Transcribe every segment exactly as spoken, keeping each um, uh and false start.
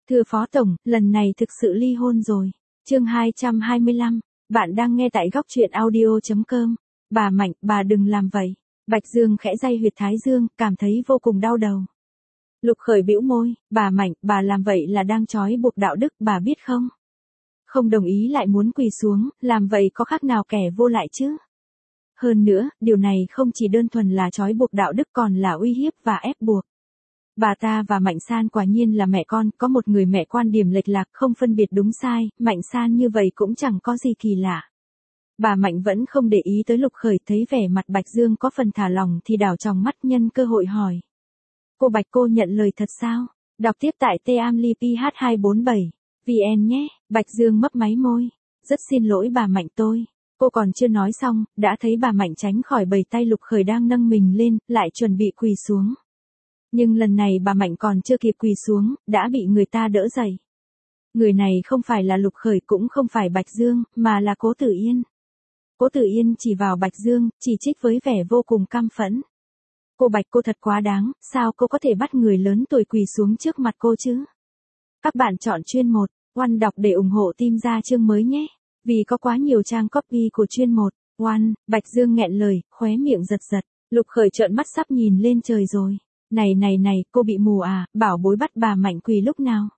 Thưa Phó Tổng, lần này thực sự ly hôn rồi. Chương hai trăm hai mươi lăm, bạn đang nghe tại góc truyện audio chấm com. Bà Mạnh, bà đừng làm vậy. Bạch Dương khẽ day huyệt thái dương, cảm thấy vô cùng đau đầu. Lục Khởi bĩu môi, bà Mạnh, bà làm vậy là đang trói buộc đạo đức, bà biết không? Không đồng ý lại muốn quỳ xuống, làm vậy có khác nào kẻ vô lại chứ? Hơn nữa, điều này không chỉ đơn thuần là trói buộc đạo đức còn là uy hiếp và ép buộc. Bà ta và Mạnh San quả nhiên là mẹ con, có một người mẹ quan điểm lệch lạc, không phân biệt đúng sai, Mạnh San như vậy cũng chẳng có gì kỳ lạ. Bà Mạnh vẫn không để ý tới Lục Khởi, thấy vẻ mặt Bạch Dương có phần thả lỏng thì đảo tròng mắt nhân cơ hội hỏi. Cô Bạch, cô nhận lời thật sao? Đọc tiếp tại T A M L I P H hai bốn bảy V N nhé. Bạch Dương mấp máy môi. Rất xin lỗi bà Mạnh tôi. Cô còn chưa nói xong, đã thấy bà Mạnh tránh khỏi bầy tay Lục Khởi đang nâng mình lên, lại chuẩn bị quỳ xuống. Nhưng lần này bà Mạnh còn chưa kịp quỳ xuống, đã bị người ta đỡ dậy. Người này không phải là Lục Khởi cũng không phải Bạch Dương, mà là Cố Tử Yên. Cố Tử Yên chỉ vào Bạch Dương, chỉ trích với vẻ vô cùng căm phẫn. Cô Bạch, cô thật quá đáng, sao cô có thể bắt người lớn tuổi quỳ xuống trước mặt cô chứ? Các bạn chọn chuyên một, One đọc để ủng hộ team ra chương mới nhé. Vì có quá nhiều trang copy của chuyên một, One, Bạch Dương nghẹn lời, khóe miệng giật giật. Lục Khởi trợn mắt sắp nhìn lên trời rồi. Này này này, cô bị mù à, bảo bối bắt bà Mạnh quỳ lúc nào?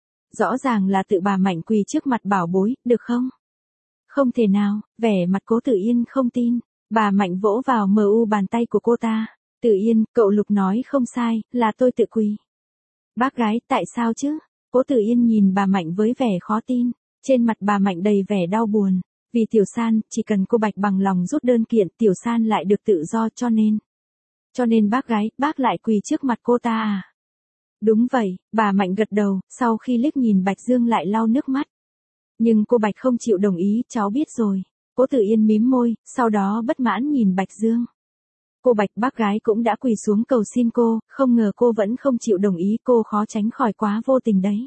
Rõ ràng là tự bà Mạnh quỳ trước mặt bảo bối, được không? Không thể nào, vẻ mặt Cố Tử Yên không tin. Bà Mạnh vỗ vào mờ u bàn tay của cô ta. Tử Yên, cậu Lục nói không sai, là tôi tự quỳ. Bác gái, tại sao chứ? Cố Tử Yên nhìn bà Mạnh với vẻ khó tin. Trên mặt bà Mạnh đầy vẻ đau buồn. Vì Tiểu San, chỉ cần cô Bạch bằng lòng rút đơn kiện, Tiểu San lại được tự do cho nên. Cho nên bác gái, bác lại quỳ trước mặt cô ta à? Đúng vậy, bà Mạnh gật đầu, sau khi liếc nhìn Bạch Dương lại lau nước mắt. Nhưng cô Bạch không chịu đồng ý, cháu biết rồi. Cố Tử Yên mím môi, sau đó bất mãn nhìn Bạch Dương. Cô Bạch, bác gái cũng đã quỳ xuống cầu xin cô, không ngờ cô vẫn không chịu đồng ý, cô khó tránh khỏi quá vô tình đấy.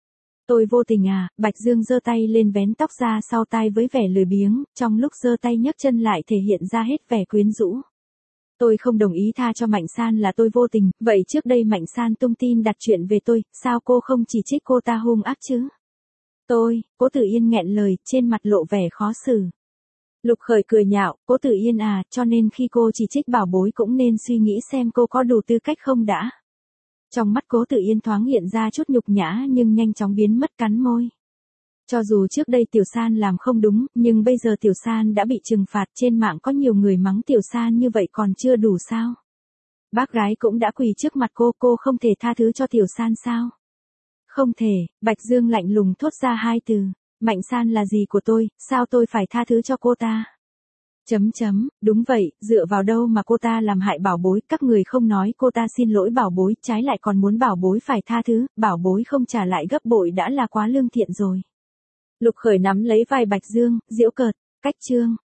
Tôi vô tình à? Bạch Dương giơ tay lên vén tóc ra sau tai với vẻ lười biếng, trong lúc giơ tay nhấc chân lại thể hiện ra hết vẻ quyến rũ. Tôi không đồng ý tha cho Mạnh San là tôi vô tình, vậy trước đây Mạnh San tung tin đặt chuyện về tôi, sao cô không chỉ trích cô ta hung ác chứ? Tôi, Cố Tử Yên nghẹn lời, trên mặt lộ vẻ khó xử. Lục Khởi cười nhạo, Cố Tử Yên à, cho nên khi cô chỉ trích bảo bối cũng nên suy nghĩ xem cô có đủ tư cách không đã. Trong mắt Cố Tử Yên thoáng hiện ra chút nhục nhã nhưng nhanh chóng biến mất, cắn môi. Cho dù trước đây Tiểu San làm không đúng, nhưng bây giờ Tiểu San đã bị trừng phạt, trên mạng có nhiều người mắng Tiểu San như vậy còn chưa đủ sao? Bác gái cũng đã quỳ trước mặt cô, cô không thể tha thứ cho Tiểu San sao? Không thể, Bạch Dương lạnh lùng thốt ra hai từ. Mạnh San là gì của tôi, sao tôi phải tha thứ cho cô ta? Chấm chấm, đúng vậy, dựa vào đâu mà cô ta làm hại bảo bối, các người không nói cô ta xin lỗi bảo bối, trái lại còn muốn bảo bối phải tha thứ, bảo bối không trả lại gấp bội đã là quá lương thiện rồi. Lục Khởi nắm lấy vai Bạch Dương, giễu cợt, cách chương,